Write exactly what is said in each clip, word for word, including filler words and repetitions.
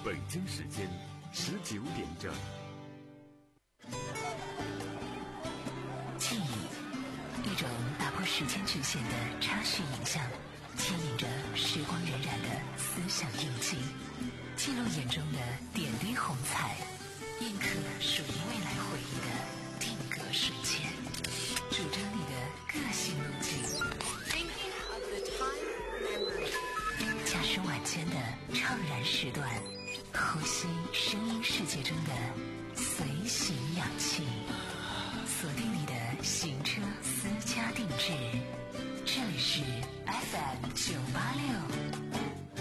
北京时间十九点整。 记忆，一种打破时间局限的插叙影像，牵引着时光荏苒的思想印记，记录眼中的点滴红彩，印刻属于未来回忆的定格瞬间，主张你的个性路径。驾驶晚间的怅然时段，呼吸声音世界中的随行氧气，锁定你的行车私家定制。这里是 F M 九八六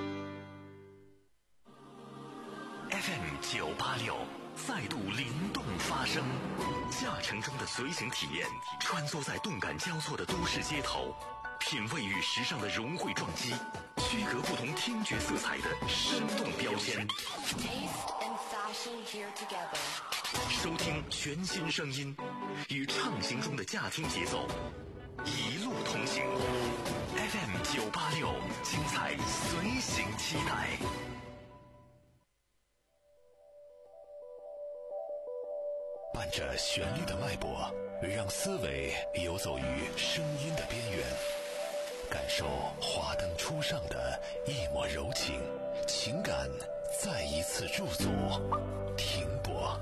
F M 九八六再度灵动发声，驾乘中的随行体验，穿梭在动感交错的都市街头，品味与时尚的融汇撞击，区隔不同听觉色彩的生动标签。收听全新声音，与畅行中的驾听节奏，一路同行。F M 九八六，精彩随行期待。伴着旋律的脉搏，让思维游走于声音的边缘，感受华灯初上的一抹柔情，情感再一次驻足停泊。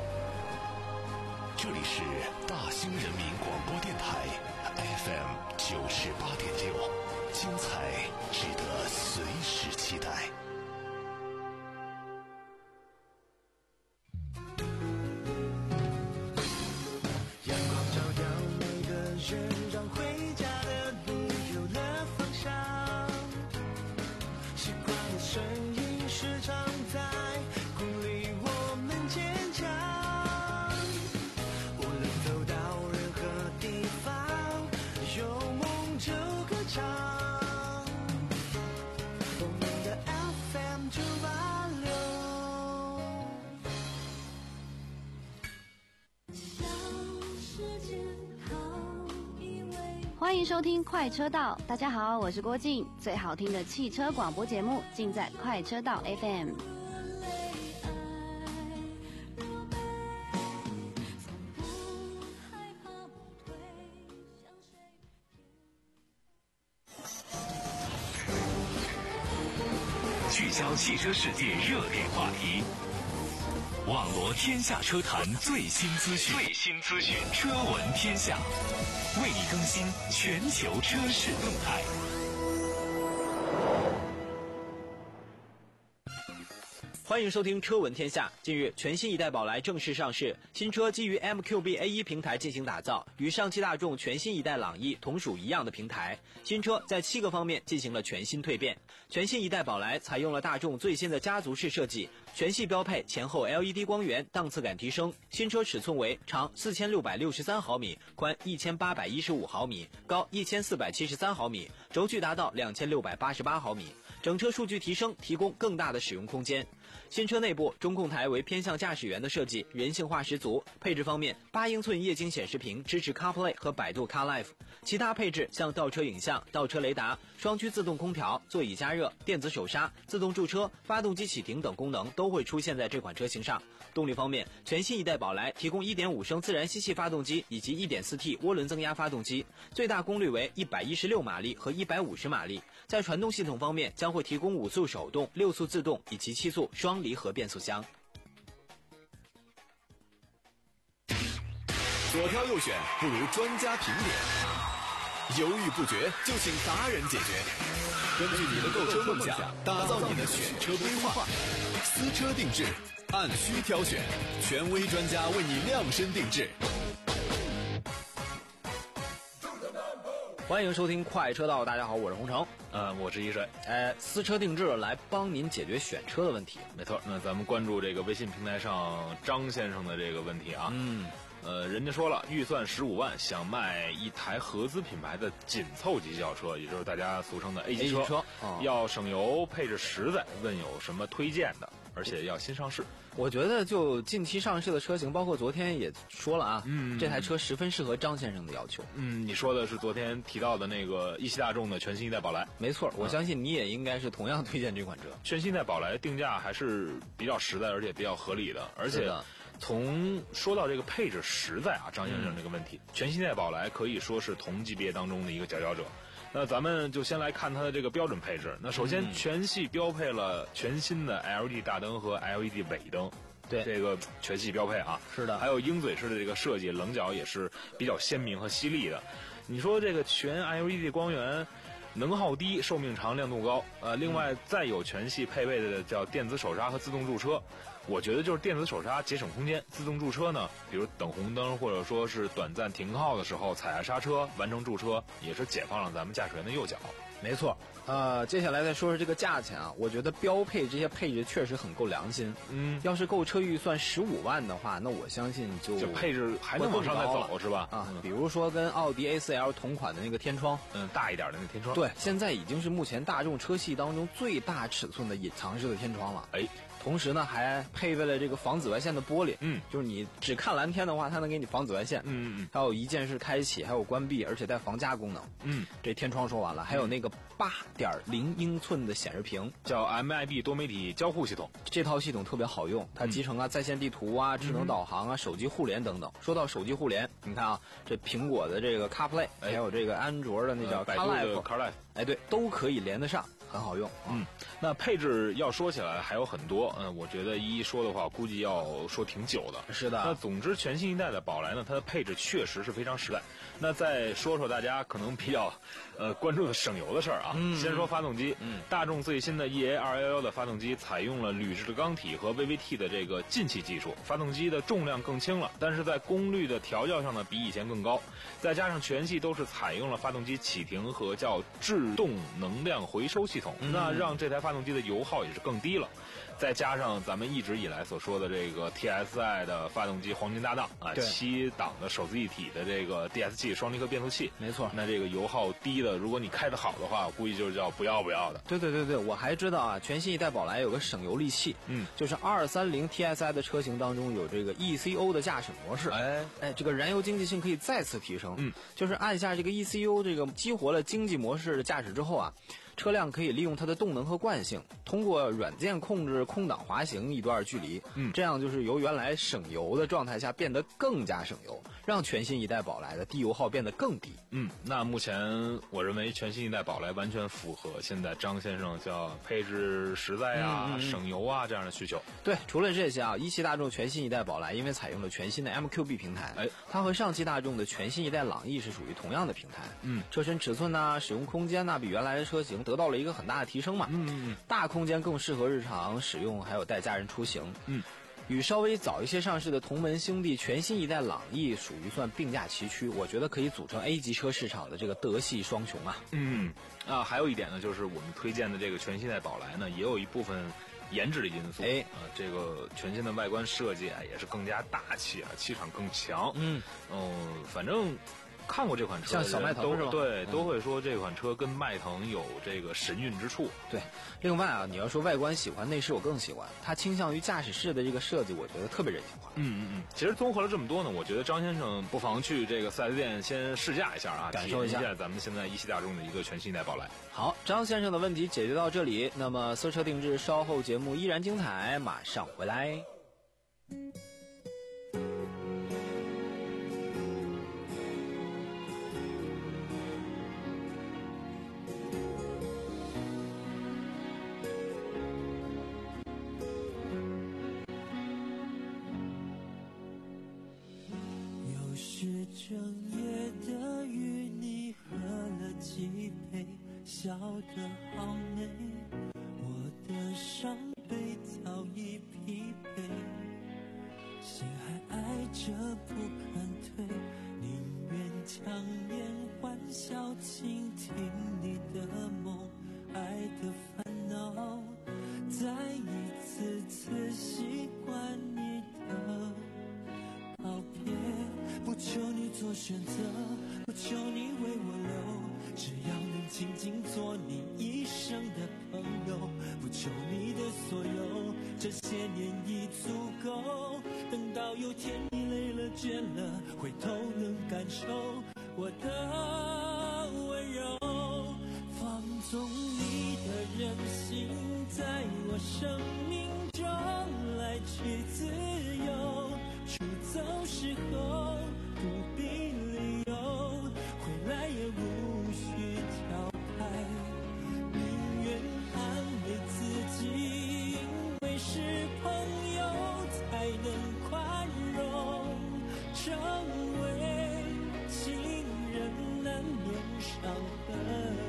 这里是大兴人民广播电台 F M 九十八点六，精彩值得随时期待。 让回家的路有了方向，习惯的声音时常在鼓励我们坚强，无论走到任何地方，有梦就歌唱，我们的 F M 九八六。 欢迎收听快车道，大家好，我是郭静，最好听的汽车广播节目尽在快车道 F M。 聚焦汽车世界热点话题，网罗天下车坛最新资讯，最新资讯，车闻天下，为你更新全球车市动态。 欢迎收听车闻天下。近日，全新一代宝来正式上市，新车基于 M Q B A 一 平台进行打造，与上汽大众全新一代朗逸同属一样的平台。新车在七个方面进行了全新蜕变。全新一代宝来采用了大众最新的家族式设计，全系标配前后 L E D 光源，档次感提升。新车尺寸为长四千六百六十三毫米，宽一千八百一十五毫米，高一千四百七十三毫米，轴距达到两千六百八十八毫米。整车数据提升，提供更大的使用空间。新车内部中控台为偏向驾驶员的设计，人性化十足。配置方面，八英寸液晶显示屏支持 CarPlay 和百度 CarLife， 其他配置像倒车影像、倒车雷达、双区自动空调、座椅加热、电子手刹、自动驻车、发动机启停等功能都会出现在这款车型上。动力方面，全新一代宝来提供 一点五升自然吸气发动机以及 一点四 T 涡轮增压发动机，最大功率为一百一十六马力和一百五十马力。在传动系统方面，将会提供五速手动、六速自动以及七速双离合变速箱。 左挑右选不如专家评点，犹豫不决就请达人解决。根据你的购车梦想，打造你的选车规划，私车定制，按需挑选，权威专家为你量身定制。 欢迎收听快车道，大家好，我是洪城， 呃，我是一水， 哎，私车定制来帮您解决选车的问题。 没错，那咱们关注这个微信平台上张先生的这个问题啊， 嗯， 呃，人家说了，预算十五万，想卖一台合资品牌的紧凑级轿车，也就是大家俗称的 A 级车， A 级车、哦、 要省油，配置实在，问有什么推荐的？ 而且要新上市。 我觉得就近期上市的车型，包括昨天也说了啊， 嗯， 这台车十分适合张先生的要求。 嗯，你说的是昨天提到的那个一汽大众的全新一代宝来， 没错，我相信你也应该是同样推荐这款车。 全新一代宝来定价还是比较实在，而且比较合理的，而且从说到这个配置实在啊，张先生这个问题，嗯、全新一代宝来可以说是同级别当中的一个佼佼者。那咱们就先来看它的这个标准配置。那首先，全系标配了全新的 L E D 大灯和 L E D 尾灯。 对， 这个全系标配啊， 是的， 还有鹰嘴式的这个设计，棱角也是比较鲜明和犀利的。你说这个全 L E D 光源，能耗低，寿命长，亮度高。呃，另外再有全系配备的叫电子手刹和自动驻车。我觉得就是电子手刹节省空间，自动驻车呢，比如等红灯或者说是短暂停靠的时候踩下刹车完成驻车，也是解放了咱们驾驶员的右脚。 没错，呃，接下来再说说这个价钱啊，我觉得标配这些配置确实很够良心。 嗯， 要是购车预算十五万的话，那我相信就这配置还能往上再走是吧？ 啊、嗯，比如说跟奥迪 A 四 L 同款的那个天窗， 嗯，大一点的那个天窗， 对，现在已经是目前大众车系当中最大尺寸的隐藏式的天窗了。 哎。 同时呢，还配备了这个防紫外线的玻璃， 嗯， 就是你只看蓝天的话，它能给你防紫外线， 嗯嗯， 还有一键式开启，还有关闭，而且带防夹功能， 嗯， 这天窗说完了，还有那个八点零英寸的显示屏， 叫 M I B 多媒体交互系统， 这套系统特别好用，它集成了在线地图啊、智能导航啊、手机互联等等。说到手机互联，你看啊，这苹果的这个 CarPlay，、哎、还有这个安卓的那叫 CarLife， CarLife， 哎，对，都可以连得上。很好用， 嗯，那配置要说起来还有很多，嗯，我觉得一一说的话，估计要说挺久的。 是的。 那总之，全新一代的宝来呢，它的配置确实是非常实在。那再说说大家可能比较，呃，关注的省油的事儿啊。 嗯。 先说发动机， 嗯， 大众最新的 E A 二一一的发动机采用了铝制钢体和 V V T 的这个进气技术，发动机的重量更轻了，但是在功率的调教上呢，比以前更高。再加上全系都是采用了发动机启停和叫制动能量回收系统，嗯、那让这台发动机的油耗也是更低了。再加上咱们一直以来所说的这个 T S I 的发动机黄金搭档啊，七档的手自一体的这个 D S G 双离合变速器， 没错。 那这个油耗低的，如果你开得好的话，我估计就是叫不要不要的。 对对对对，我还知道啊，全新一代宝来有个省油利器， 嗯， 就是二三零 T S I 的车型当中有这个 E C O 的驾驶模式， 哎哎，这个燃油经济性可以再次提升， 嗯， 就是按下这个 E C O 这个激活了经济模式的驾驶之后啊。车辆可以利用它的动能和惯性，通过软件控制空档滑行一段距离， 嗯， 这样就是由原来省油的状态下变得更加省油，让全新一代宝来的低油耗变得更低。 嗯，那目前我认为全新一代宝来完全符合现在张先生叫配置实在啊、 嗯嗯、 省油啊这样的需求。 对，除了这些啊，一汽大众全新一代宝来因为采用了全新的 M Q B 平台， 哎， 它和上汽大众的全新一代朗逸是属于同样的平台。 嗯， 车身尺寸呐、使用空间呐、比原来的车型得到了一个很大的提升嘛。 嗯嗯嗯， 大空间更适合日常使用，还有带家人出行。 嗯。 与稍微早一些上市的同门兄弟全新一代朗逸属于算并驾齐驱，我觉得可以组成 A 级车市场的这个德系双雄啊。 嗯，啊，还有一点呢，就是我们推荐的这个全新一代宝来呢，也有一部分颜值的因素。 哎， 啊，这个全新的外观设计啊，也是更加大气啊，气场更强。 嗯， 嗯，反正。看过这款车像小迈腾是吧？ 对， 嗯、 都会说这款车跟迈腾有这个神韵之处。 对，另外啊，你要说外观喜欢，内饰我更喜欢。它倾向于驾驶室的这个设计，我觉得特别人性化。 嗯嗯嗯。其实综合了这么多呢，我觉得张先生不妨去这个四 S 店先试驾一下啊， 感受一下咱们现在一汽大众的一个全新一代宝来。 好，张先生的问题解决到这里，那么私车定制稍后节目依然精彩，马上回来。 整夜的与你喝了几杯，笑得好美，我的伤悲早已疲惫，心还爱着不肯退，宁愿强颜欢笑，倾听你的梦，爱的烦恼，再一次次习惯你的告别，不求你做选择，不求你为我留，只要能静静做你一生的朋友，不求你的所有， 这些年已足够。等到有天你累了倦了，回头能感受我的温柔。放纵你的任性，在我生命中来去自由。出走时候不必理由，回来也无需挑牌，宁愿安慰自己，因为是朋友才能宽容，成为情人难免伤痕。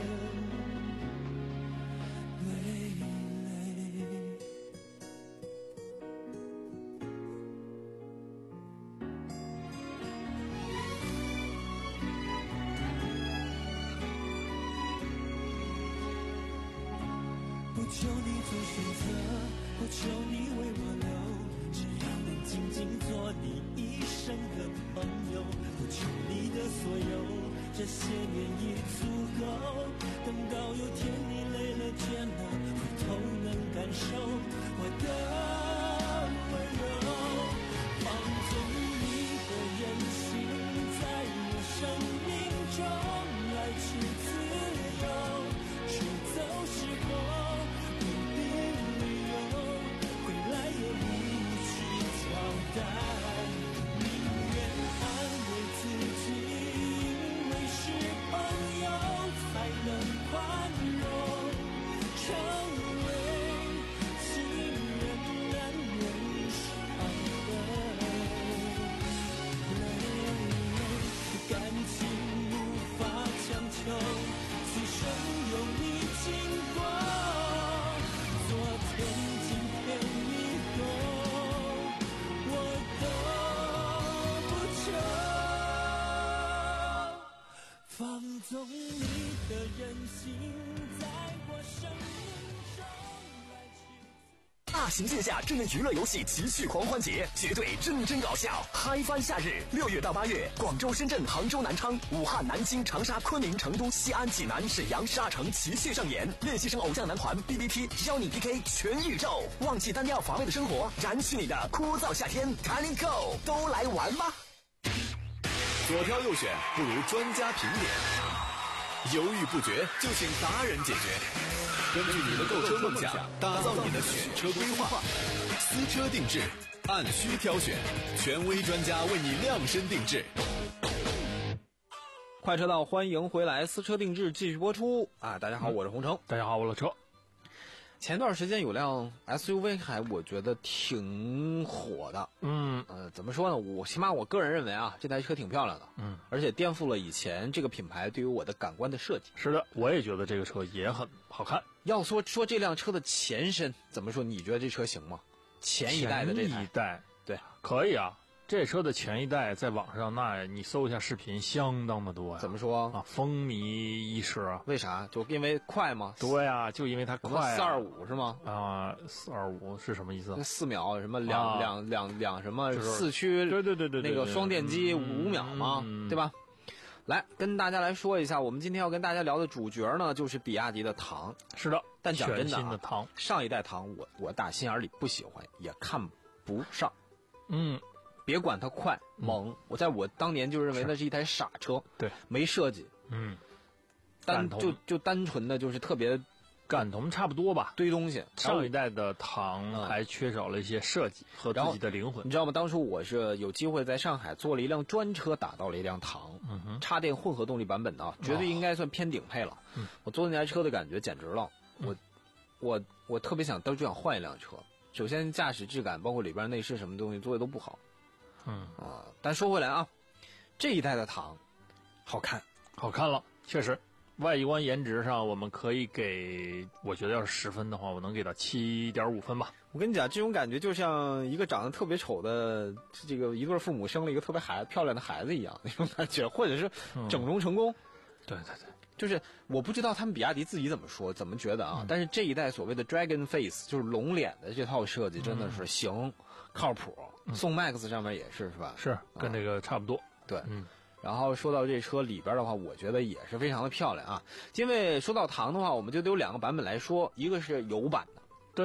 不求你做选择，不求你为我留，只要能静静做你一生的朋友。不求你的所有，这些年已足够。等到有天你累了倦了，回头能感受我的温柔。放纵你的任性，在我生命中来去自由。出走时候宁愿安慰自己，因为是朋友才能宽容，成为情人难免伤痕。感情无法强求，此生有你经过，昨天今天以后放纵你的任性，在我生命中来去。 大型线下真人娱乐游戏奇趣狂欢节，绝对真真搞笑，嗨翻夏日！六月到八月，广州、深圳、杭州、南昌、武汉、南京、长沙、昆明、成都、西安、济南、沈阳、沙城齐聚上演。练习生偶像男团 B B T 邀你 P K 全宇宙，忘记单调乏味的生活，燃起你的枯燥夏天，赶紧 Go， 都来玩吧！ 左挑右选不如专家评点，犹豫不决就请达人解决。根据你的购车梦想，打造你的选车规划，私车定制，按需挑选，权威专家为你量身定制。 快车道，欢迎回来，私车定制继续播出啊！大家好，我是洪城。 大家好，我是车。 前段时间有辆 S U V 还我觉得挺火的， 嗯， 呃，怎么说呢？我起码我个人认为啊，这台车挺漂亮的， 嗯， 而且颠覆了以前这个品牌对于我的感官的设计。 是的，我也觉得这个车也很好看。 要说说这辆车的前身，怎么说？你觉得这车行吗？前一代的这台， 前一代， 对， 可以啊。这车的前一代在网上，那你搜一下视频，相当的多呀。 怎么说啊？风靡一时啊。 为啥？就因为快吗？ 对呀、啊，就因为它快、啊。 四二五是吗？ 啊，四二五是什么意思？ 四秒什么两、啊、两两两什么四驱？ 对对对对， 那个双电机五秒嘛、 嗯， 对吧？来跟大家来说一下，我们今天要跟大家聊的主角呢，就是比亚迪的唐。 是的， 但讲真的、啊， 新的唐， 上一代唐我我打心眼里不喜欢，也看不上。 嗯。 别管它快猛、嗯，我在我当年就认为那是一台傻车， 对， 没设计， 嗯， 单就就单纯的就是特别， 感同差不多吧， 堆东西。 上一代的唐还缺少了一些设计和自己的灵魂， 你知道吗？当初我是有机会在上海做了一辆专车，打到了一辆唐， 嗯哼， 插电混合动力版本的，绝对应该算偏顶配了。 嗯， 我坐那台车的感觉简直了， 嗯、 我我我特别想当初想换一辆车，首先驾驶质感，包括里边内饰什么东西做的都不好。 嗯啊，但说回来啊，这一代的唐好看， 好看了，确实，外观颜值上我们可以给，我觉得要是十分的话，我能给到七点五分吧。 我跟你讲，这种感觉就像一个长得特别丑的这个一对父母生了一个特别孩漂亮的孩子一样那种感觉，或者是整容成功。 嗯、对对对， 就是我不知道他们比亚迪自己怎么说，怎么觉得啊？嗯、但是这一代所谓的 Dragon Face 就是龙脸的这套设计真的是行。嗯靠谱，宋 Max 上面也是是吧？ 是跟这个差不多。 啊、对， 嗯。 然后说到这车里边的话，我觉得也是非常的漂亮啊。因为说到唐的话，我们就得有两个版本来说，一个是油版的， 对，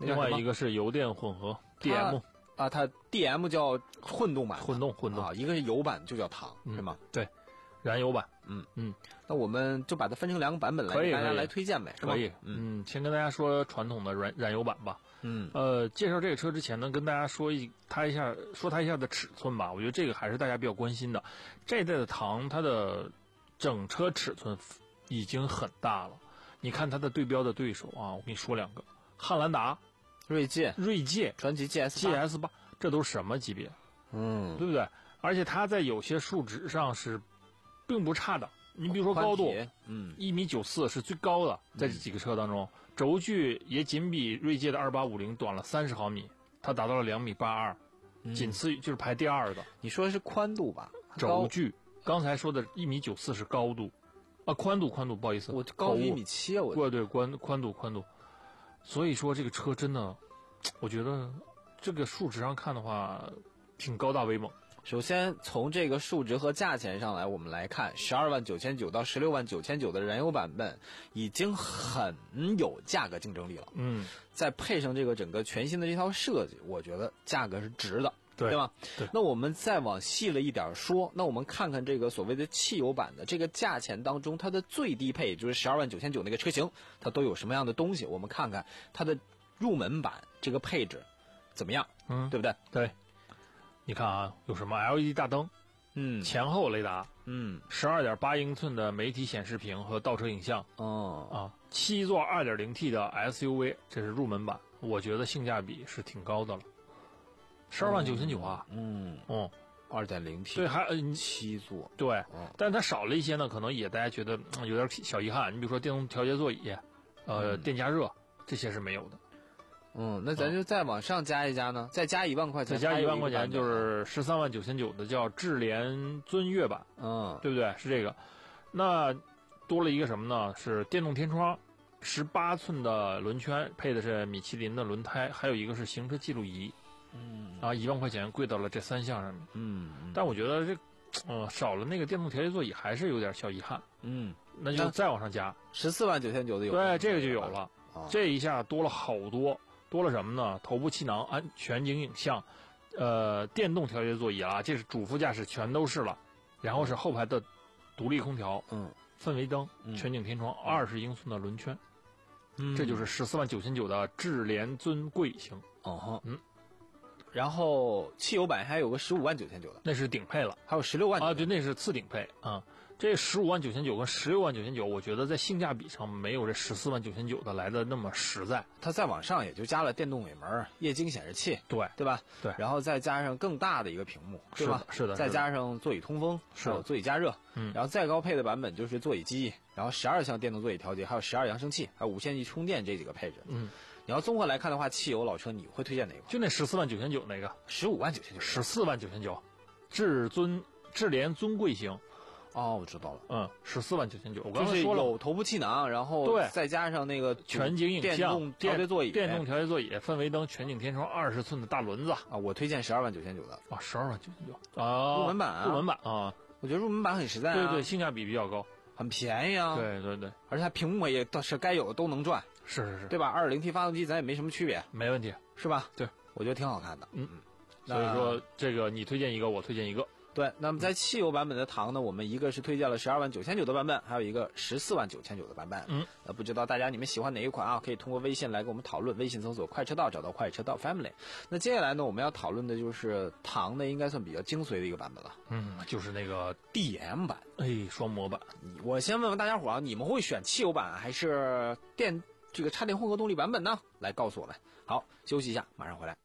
另外一个是油电混合 D M 啊，它 D M 叫混动版， 混动混动啊，一个是油版就叫唐、 嗯、 是吗？ 对，燃油版。 嗯嗯， 那我们就把它分成两个版本来给大家来推荐呗，是吧？ 可以。嗯，先跟大家说传统的燃燃油版吧。 嗯， 呃，介绍这个车之前呢，跟大家说一它一下，说它一下的尺寸吧。我觉得这个还是大家比较关心的。这一代的唐，它的整车尺寸已经很大了。你看它的对标的对手啊，我跟你说两个：汉兰达、 锐界、 锐界、 传祺 G S G S 八，这都是什么级别？ 嗯， 对不对？而且它在有些数值上是并不差的。你比如说高度， 嗯， 一米九四是最高的，在这几个车当中，嗯、轴距也仅比锐界的二八五零短了三十毫米，它达到了两米八二，仅次于就是排第二的。 你说的是宽度吧？ 轴距，刚才说的一米九四是高度，啊，宽度宽度，不好意思， 我高一米七啊，我对对宽宽度宽度，所以说这个车真的，我觉得这个数值上看的话，挺高大威猛。 首先从这个数值和价钱上来，我们来看十二万九千九到十六万九千九的燃油版本已经很有价格竞争力了。 嗯， 再配上这个整个全新的这套设计，我觉得价格是值的， 对对吧？ 对。 那我们再往细了一点说，那我们看看这个所谓的汽油版的这个价钱当中，它的最低配就是十二万九千九那个车型，它都有什么样的东西？我们看看它的入门版这个配置怎么样， 嗯， 对不对？ 对。你看啊，有什么 L E D 大灯， 嗯， 前后雷达， 嗯， 十二点八英寸的媒体显示屏和倒车影像， 哦， 啊，七座 二点零T 的 S U V， 这是入门版，我觉得性价比是挺高的了，十二万九千九啊， 嗯， 嗯， 二点零 T， 对，还七座， 对， 哦、 但它少了一些呢，可能也大家觉得、嗯、有点小遗憾。你比如说电动调节座椅，呃， 嗯、 电加热这些是没有的。 嗯，那咱就再往上加一加呢，再加一万块钱， 再加一万块钱就是十三万九千九的叫智联尊越版， 嗯， 对不对？是这个。那多了一个什么呢？是电动天窗，十八寸的轮圈，配的是米其林的轮胎，还有一个是行车记录仪。 嗯， 啊，一万块钱贵到了这三项上面。 嗯， 但我觉得这，呃，少了那个电动调节座椅还是有点小遗憾。 嗯， 那就再往上加， 十四万九千九的有。 对，这个就有了。 啊、 这一下多了好多。多了什么呢？头部气囊、安全景影像，呃，电动调节座椅啊，这是主副驾驶全都是了。然后是后排的独立空调， 嗯， 氛围灯、 嗯、 全景天窗，二十英寸的轮圈， 嗯， 这就是十四万九千九的智联尊贵型。 哦， 嗯。 然后汽油版还有个十五万九千九的， 那是顶配了， 还有十六万啊，对，那是次顶配啊。这十五万九千九跟十六万九千九，我觉得在性价比上没有这十四万九千九的来的那么实在。 它再往上也就加了电动尾门、液晶显示器， 对对吧？ 对， 然后再加上更大的一个屏幕，对吧？ 是的， 再加上座椅通风， 是有座椅加热， 嗯， 然后再高配的版本就是座椅机，然后十二项电动座椅调节，还有十二扬声器，还有无线级充电这几个配置， 嗯。 你要综合来看的话，汽油老车你会推荐哪个？ 就那十四万九千九那个， 十五万九千九， 十四万九千九，智尊智联尊贵型。 哦，我知道了， 嗯，十四万九千九，我刚才说了， 有头部气囊，然后对， 再加上那个全景影像、 电动调节座椅、 电动调节座椅、氛围灯、全景天窗、二十寸的大轮子啊！我推荐十二万九千九的啊，十二万九千九啊， 入门版啊， 入门版啊， 我觉得入门版很实在啊， 对对，性价比比较高， 很便宜啊， 对对对， 而且它屏幕也是该有的都能转， 是是是， 对吧？二点零 T 发动机咱也没什么区别， 没问题， 是吧？ 对， 我觉得挺好看的， 嗯嗯，所以说这个你推荐一个，我推荐一个。 对，那么在汽油版本的唐呢，我们一个是推荐了十二万九千九的版本，还有一个十四万九千九的版本。 嗯， 呃，不知道大家你们喜欢哪一款啊？可以通过微信来跟我们讨论，微信搜索“快车道”找到“快车道 Family”。那接下来呢，我们要讨论的就是唐的应该算比较精髓的一个版本了。 嗯，就是那个 D M 版， 哎，双模版。 我先问问大家伙啊，你们会选汽油版还是电这个插电混合动力版本呢？来告诉我们。好，休息一下，马上回来。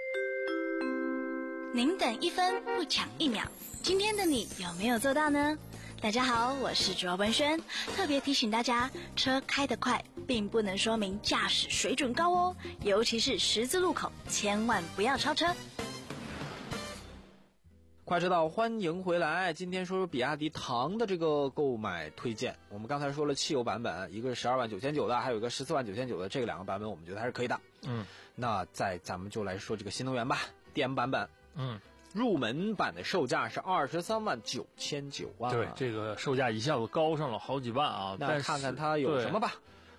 您等一分不抢一秒，今天的你有没有做到呢？大家好，我是卓文轩，特别提醒大家，车开得快并不能说明驾驶水准高哦，尤其是十字路口，千万不要超车。 快车道，欢迎回来。今天说说比亚迪唐的这个购买推荐。我们刚才说了汽油版本，一个是十二万九千九的，还有一个十四万九千九的，这个两个版本我们觉得还是可以的。 嗯， 那再咱们就来说这个新能源吧 ，D M 版本。 嗯， 入门版的售价是二十三万九千九啊。 对，这个售价一下子高上了好几万啊。 那看看它有什么吧。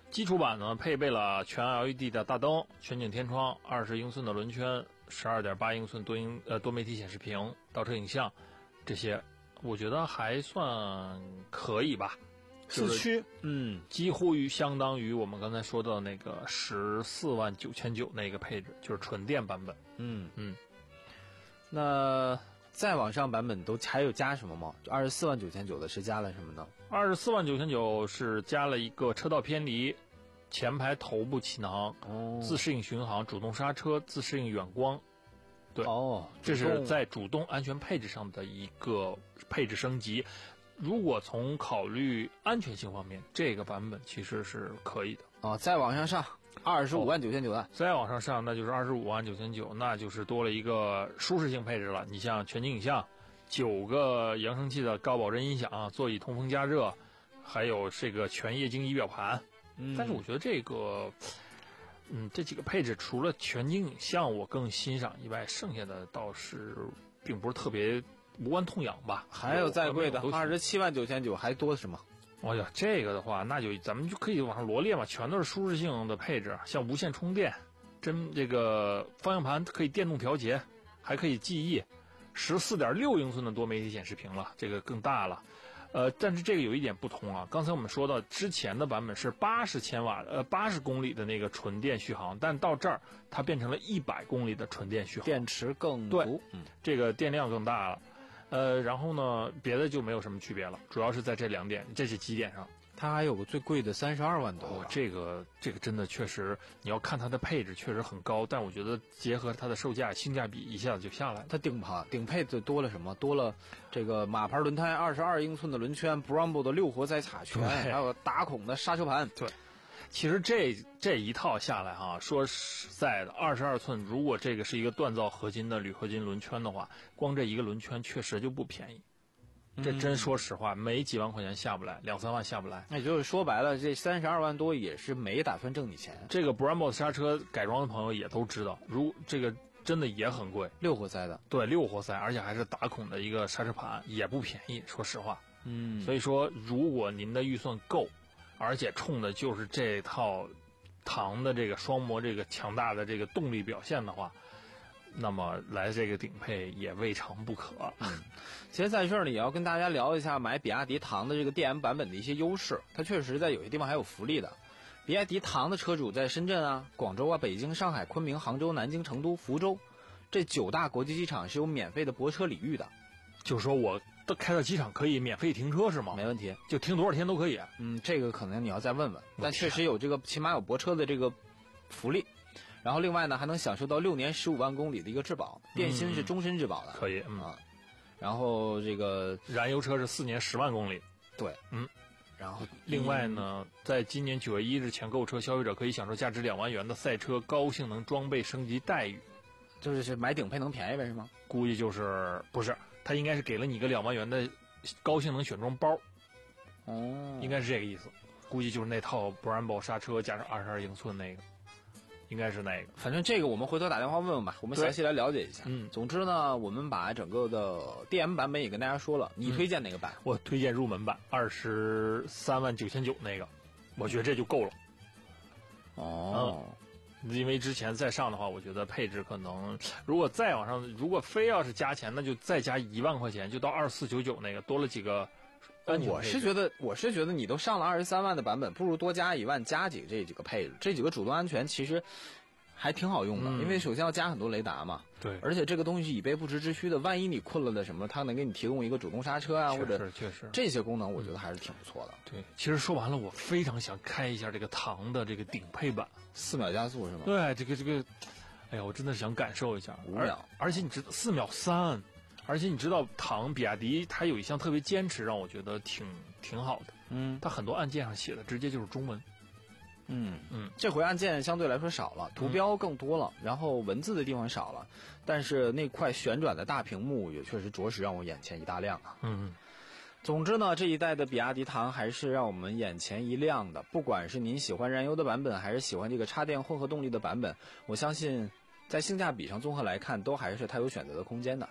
基础版呢配备了全 L E D 的大灯、全景天窗、二十英寸的轮圈、十二点八英寸多英呃多媒体显示屏、倒车影像，这些我觉得还算可以吧。 四驱， 嗯，几乎于相当于我们刚才说到那个十四万九千九那个配置，就是纯电版本。 嗯嗯， 那再往上版本都还有加什么吗？二十四万九千九的是加了什么呢？ 二十四万九千九是加了一个车道偏离、前排头部气囊、 哦， 自适应巡航、主动刹车、自适应远光。对， 哦， 这是在主动安全配置上的一个配置升级。如果从考虑安全性方面，这个版本其实是可以的。 哦，再往上上，二十五万九千九的， 再往上上，那就是二十五万九千九，那就是多了一个舒适性配置了。你像全景影像，九个扬声器的高保真音响，座椅通风加热，还有这个全液晶仪表盘。 嗯， 但是我觉得这个，嗯，这几个配置除了全景影像我更欣赏以外，剩下的倒是并不是特别无关痛痒吧。 还有再贵的，二十七万九千九还多什么？ 哎呀，这个的话，那就咱们就可以往上罗列嘛，全都是舒适性的配置，像无线充电，真这个方向盘可以电动调节，还可以记忆，十四点六英寸的多媒体显示屏了，这个更大了。呃，但是这个有一点不同啊，刚才我们说到之前的版本是八十千瓦，呃，八十公里的那个纯电续航，但到这儿它变成了一百公里的纯电续航， 电池更对， 足，嗯， 这个电量更大了。呃，然后呢，别的就没有什么区别了，主要是在这两点，这是几点上。 它还有个最贵的三十二万多、 哦，这个这个真的确实，你要看它的配置确实很高，但我觉得结合它的售价，性价比一下子就下来了。 它顶配顶配的多了什么？多了这个马牌轮胎，二十二英寸的轮圈 ，Brembo 的六活塞卡钳，还有打孔的刹车盘。 对，其实这这一套下来哈，说实在的，二十二寸，如果这个是一个锻造合金的铝合金轮圈的话，光这一个轮圈确实就不便宜。这真说实话，没几万块钱下不来，两三万下不来。 那也就是说白了，这三十二万多也是没打算挣你钱。 这个 Brembo 刹车改装的朋友也都知道，如这个真的也很贵， 六活塞的， 对，六活塞，而且还是打孔的一个刹车盘，也不便宜。说实话， 嗯， 所以说如果您的预算够，而且冲的就是这套唐的这个双模这个强大的这个动力表现的话，那么来这个顶配也未尝不可。 嗯，其实在这儿呢，也要跟大家聊一下买比亚迪唐的这个 D M 版本的一些优势。它确实在有些地方还有福利的。比亚迪唐的车主在深圳啊、广州啊、北京、上海、昆明、杭州、南京、成都、福州这九大国际机场是有免费的泊车礼遇的。 就是说我都开到机场可以免费停车是吗？ 没问题， 就停多少天都可以。 嗯，这个可能你要再问问，但确实有这个起码有泊车的这个福利。然后另外呢，还能享受到六年十五万公里的一个质保，电芯是终身质保的， 可以，嗯啊。然后这个燃油车是四年十万公里， 对， 嗯。 然后另外呢，在今年九月一日前购车，消费者可以享受价值两万元的赛车高性能装备升级待遇， 就是是买顶配能便宜呗，是吗？ 估计就是不是，他应该是给了你一个两万元的高性能选装包， 哦， 应该是这个意思，估计就是那套 Brembo 刹车加上二十二英寸那个。应该是那个， 反正这个我们回头打电话问问吧，我们详细来了解一下。 嗯， 总之呢，我们把整个的 D M 版本也跟大家说了，你推荐哪个版？ 嗯、我推荐入门版，二十三万九千九那个，我觉得这就够了。 哦、 嗯，因为之前再上的话，我觉得配置可能如果再往上，如果非要是加钱，那就再加一万块钱，就到二四九九那个，多了几个。 我是觉得，我是觉得你都上了二十三万的版本，不如多加一万，加几个这几个配置，这几个主动安全其实还挺好用的， 嗯、 因为首先要加很多雷达嘛， 对， 而且这个东西以备不时之需的，万一你困了的什么，它能给你提供一个主动刹车啊，或者确实这些功能，我觉得还是挺不错的。 对，其实说完了，我非常想开一下这个唐的这个顶配版， 四秒加速是吗？ 对，这个这个，哎呀，我真的是想感受一下， 五秒， 而且你知道四秒三。而且你知道，唐比亚迪它有一项特别坚持，让我觉得挺挺好的。 嗯， 它很多按键上写的直接就是中文。 嗯嗯， 这回按键相对来说少了，图标更多了，嗯、然后文字的地方少了，但是那块旋转的大屏幕也确实着实让我眼前一大亮啊。 嗯， 总之呢，这一代的比亚迪唐还是让我们眼前一亮的。不管是您喜欢燃油的版本，还是喜欢这个插电混合动力的版本，我相信在性价比上综合来看，都还是它有选择的空间的。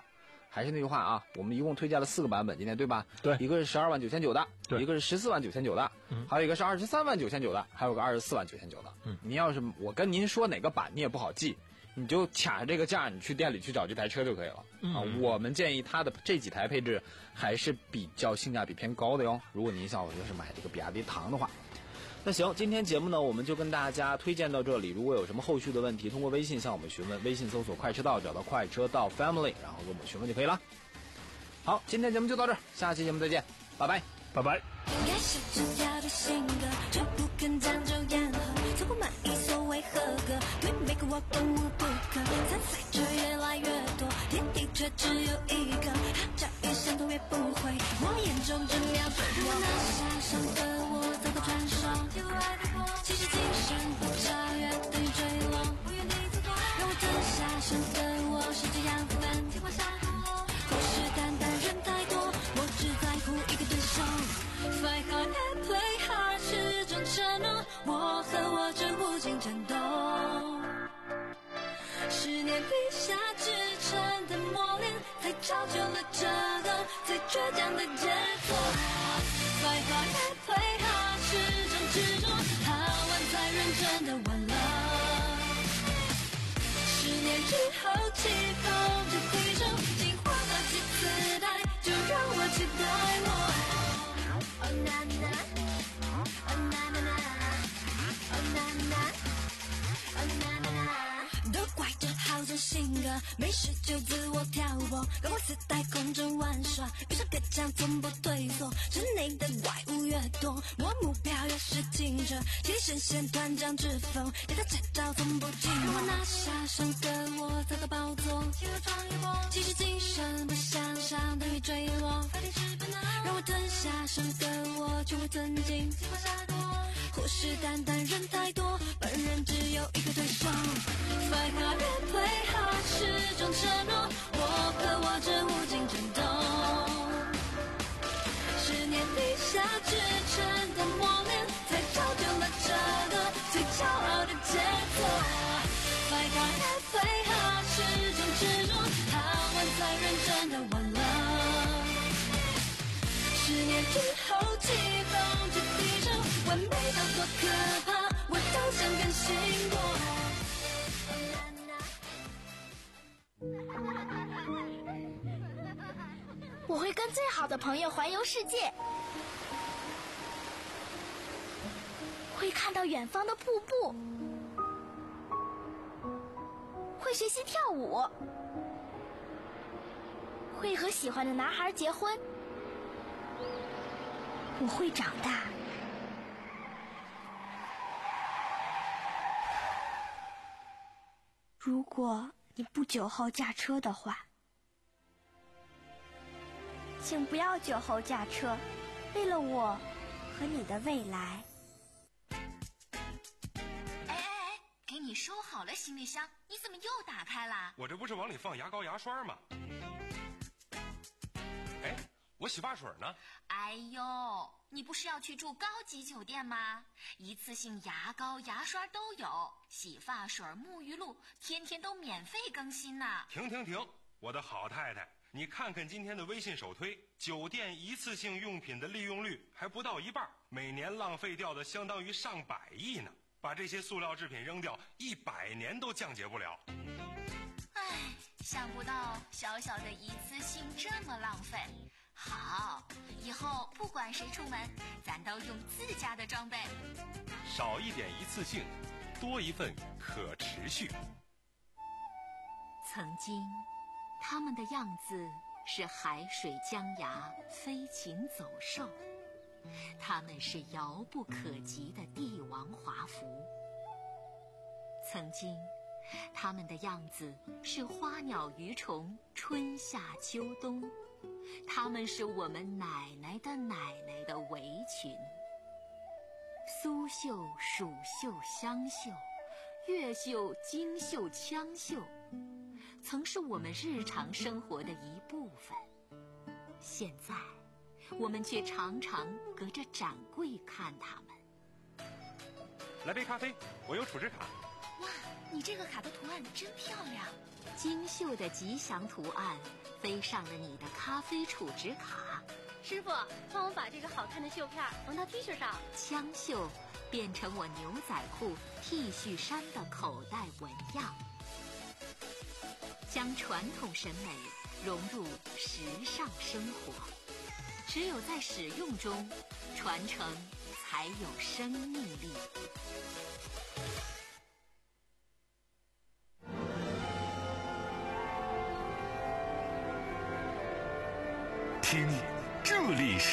还是那句话啊，我们一共推荐了四个版本，今天对吧？ 对， 一个是十二万九千九的， 对， 一个是十四万九千九的，嗯，还有一个是二十三万九千九的，还有个二十四万九千九的。嗯，您要是我跟您说哪个版，你也不好记，你就卡着这个价，你去店里去找这台车就可以了。嗯、啊，我们建议它的这几台配置还是比较性价比偏高的哟。如果您像我就是买这个比亚迪唐的话。那行，今天节目呢，我们就跟大家推荐到这里。如果有什么后续的问题，通过微信向我们询问，微信搜索快车道，找到快车道 Family， 然后跟我们询问就可以了。好，今天节目就到这儿，下期节目再见，拜拜， 拜拜。 应该是这样的性格，就不肯将就言和，从不满意所谓合格，对每个我都无不可，参赛者越来越多，天地却只有一个，假越想都越不会，我眼中只瞄准我。那下上的我早都传说，其实今生不超越等于坠落，让我吞下生的我是这样分，天花下虎视眈眈人太多，我只在乎一个对手。Fight hard and play hard 是种承诺，我和我这无尽战斗，十年笔下制成的磨练，才造就了这个最倔强的杰作。Fight hard and play hard 是种执着，好玩才认真的玩了。十年之后气候就回首，进化到几次代，就让我期待我。Oh na na, oh na na na, oh na na, oh na na na， 都怪这好胜性格，没事就自我挑拨，高光自带空中玩耍，遇上个将从不退缩，城内的怪物越多，我目标越是清澈，体力神仙团长之风，对他这招从不寂寞。我拿下上的我早早宝座，其实今生不向上等于坠落，让我吞下生的我全会尊敬，虎视眈眈人太多，本人只有一个对手。Fight hard and play hard 是种承诺，我和我这无尽战斗，十年笔下制成的磨练，才造就了这个最骄傲的杰作。Fight hard and play hard 是种执着，好玩才认真的玩了。十年之后气风就低声，完美到多可怕，我都想更新过。 我会跟最好的朋友环游世界，会看到远方的瀑布，会学习跳舞，会和喜欢的男孩结婚。我会长大。如果你不久后驾车的话，请不要酒后驾车，为了我和你的未来。 哎哎哎，给你收好了行李箱，你怎么又打开了？ 我这不是往里放牙膏牙刷吗？哎，我洗发水呢？ 哎呦，你不是要去住高级酒店吗？一次性牙膏牙刷都有，洗发水沐浴露天天都免费更新呢。 停停停，我的好太太，你看看今天的微信首推，酒店一次性用品的利用率还不到一半，每年浪费掉的相当于上百亿呢。把这些塑料制品扔掉，一百年都降解不了。 唉，想不到小小的一次性这么浪费。好，以后不管谁出门，咱都用自家的装备。 少一点一次性，多一份可持续。 曾经他们的样子是海水江崖，飞禽走兽，他们是遥不可及的帝王华服。曾经他们的样子是花鸟鱼虫，春夏秋冬，他们是我们奶奶的奶奶的围裙。苏绣、蜀绣、湘绣，越绣、京绣、羌绣，曾是我们日常生活的一部分。现在我们却常常隔着展柜看他们。 来杯咖啡，我有储值卡。 哇， 你这个卡的图案真漂亮。 精绣的吉祥图案飞上了你的咖啡储值卡。 师傅，帮我把这个好看的绣片缝到 T 恤上。 枪绣变成我牛仔裤、T 恤衫的口袋纹样，将传统审美融入时尚生活。只有在使用中，传承才有生命力。 听，这里是